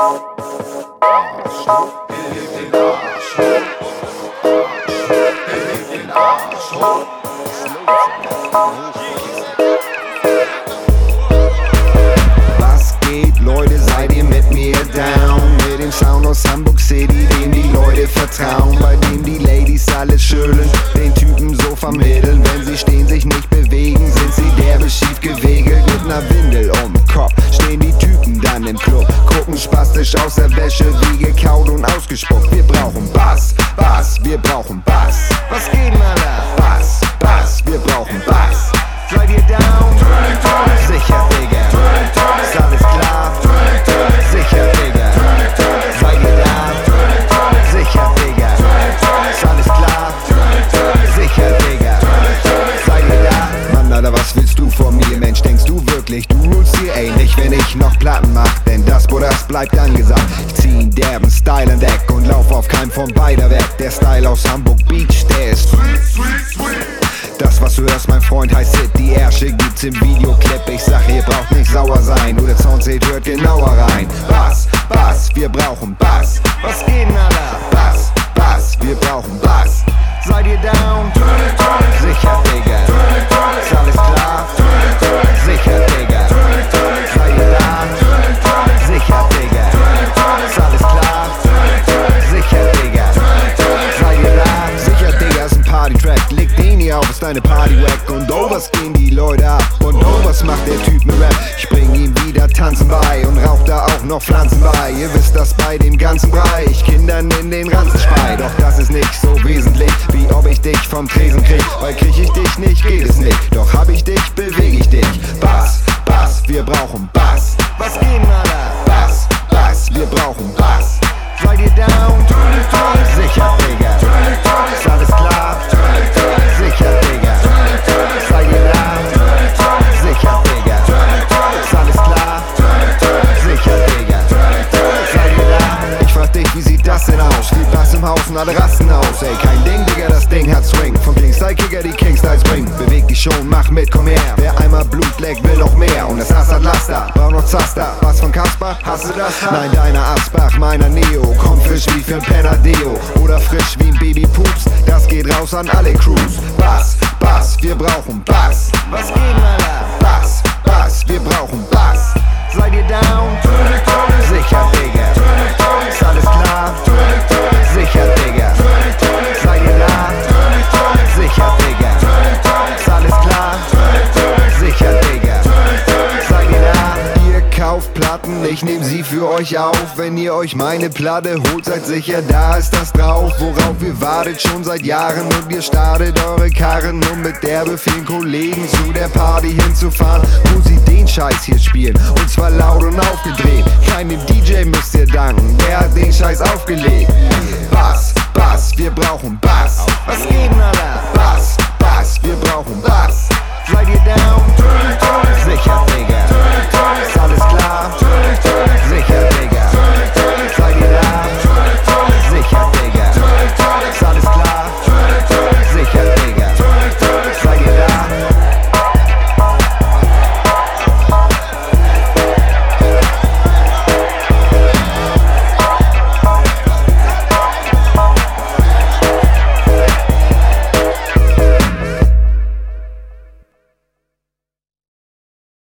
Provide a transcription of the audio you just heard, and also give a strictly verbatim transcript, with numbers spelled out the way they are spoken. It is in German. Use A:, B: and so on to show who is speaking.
A: Was geht, Leute, seid ihr mit mir down? Mit dem Sound aus Hamburg City, dem die Leute vertrauen, bei dem die Ladies alles schütteln, den Typen so vermitteln. Wenn sie stehen, sich nicht bewegen, sind sie derbe schief gewegelt. Mit ner Windel um Kopf stehen die Typen dann im Club, gucken spastisch aus der Wäsche, wie gekaut und ausgespuckt. Wir brauchen Bass, Bass, wir brauchen Bass. Was geht, Maler? Bass, Bass, wir brauchen Bass. Seid ihr down? Sicher, Digga. Ist alles klar? Sicher, Digga. Seid ihr da? Sicher, Digga. Ist alles klar? Sicher, Digga. Seid ihr da? Mann, Alter, was willst du von mir, Mensch? Denkst du wirklich, du rulst hier, ey? Nicht, wenn ich noch Platten mach, denn das, wo das bleibt angesagt. Ich zieh einen derben Style an Deck und lauf auf keinem von beider weg. Der Style aus Hamburg Beach, der ist sweet, sweet, sweet. Das, was du hörst, mein Freund, heißt Hit. Die Ärsche gibt's im Videoclip. Ich sag, ihr braucht nicht sauer sein. Nur der Sound zählt, hört genauer rein. Bass, Bass, wir brauchen Bass. Was geht, Alter? Bass, Bass, wir brauchen Bass. Seid ihr down? Sicher, Digga. Ist alles klar? Sicher, Digga. Seid ihr da? Sicher, Digga. Ist alles klar? Sicher, Digga. Seid ihr da? Sicher, Digga, ist ein Party-Track. Leg den hier auf, ist deine Party-Wack. Und oh, was gehen die Leute ab? Und oh, was macht der Typ mit Rap? Ich bring ihm wieder Tanzen bei und rauch da auch noch Pflanzen bei. Ihr wisst das bei dem ganzen Brei, ich Kindern in den Ranzen spei. Doch das ist nicht so wesentlich, wie ob ich dich vom Tresen krieg. Weil krieg ich dich nicht, geht es nicht. Doch hab ich dich, beweg ich dich. Bass, Bass, wir brauchen Bass. Was geht, Alter? Bass, Bass, wir brauchen Bass. Seid ihr down? Sicher, Digga. Ist alles klar? Sicher, Digga. Seid ihr da? Sicher, Digga. Ist alles klar? Sicher, Digga. Seid ihr da? Ich frag dich, wie sieht das denn aus? Viel Bass im Haus und alle rasten aus. Ey, kein Ding, Digga, das Ding hat Swing. Vom King-Style-Kicker die King-Styles bringen. Beweg dich schon, mach mit, komm her. Wer einmal Blut leckt, will noch mehr. Und das Ass hat Laster, braucht noch Zaster. Was von Kasper? Hast du das? Nein, deiner Asbach, meiner Neo. Kommt frisch wie für ein Penadeo. Oder frisch wie ein Baby-Pups. Das geht raus an alle Crews. Bass, Bass, wir brauchen Bass. Was geht, Alter? Bass, Bass, wir brauchen Bass. Seid ihr down? Sicher, Digga. Ist alles klar? Sicher, Digga. Seid ihr da? Sicher, Digga. Ist alles klar? Sicher, Digga. Seid ihr da? Ihr kauft Platten, ich nehm sie für euch auf. Wenn ihr euch meine Platte holt, seid sicher, da ist das drauf. Worauf ihr wartet schon seit Jahren und ihr startet eure Karren, um mit derbe vielen Kollegen zu der Party hinzufahren, wo sie den Scheiß hier spielen. Und zwar laut und aufgedreht. Keinem D J müsst ihr danken, der hat den Scheiß aufgelegt. Bass, Bass, wir brauchen Bass. Was geht, Alter? Bass, Bass, wir brauchen Bass. Seid ihr down?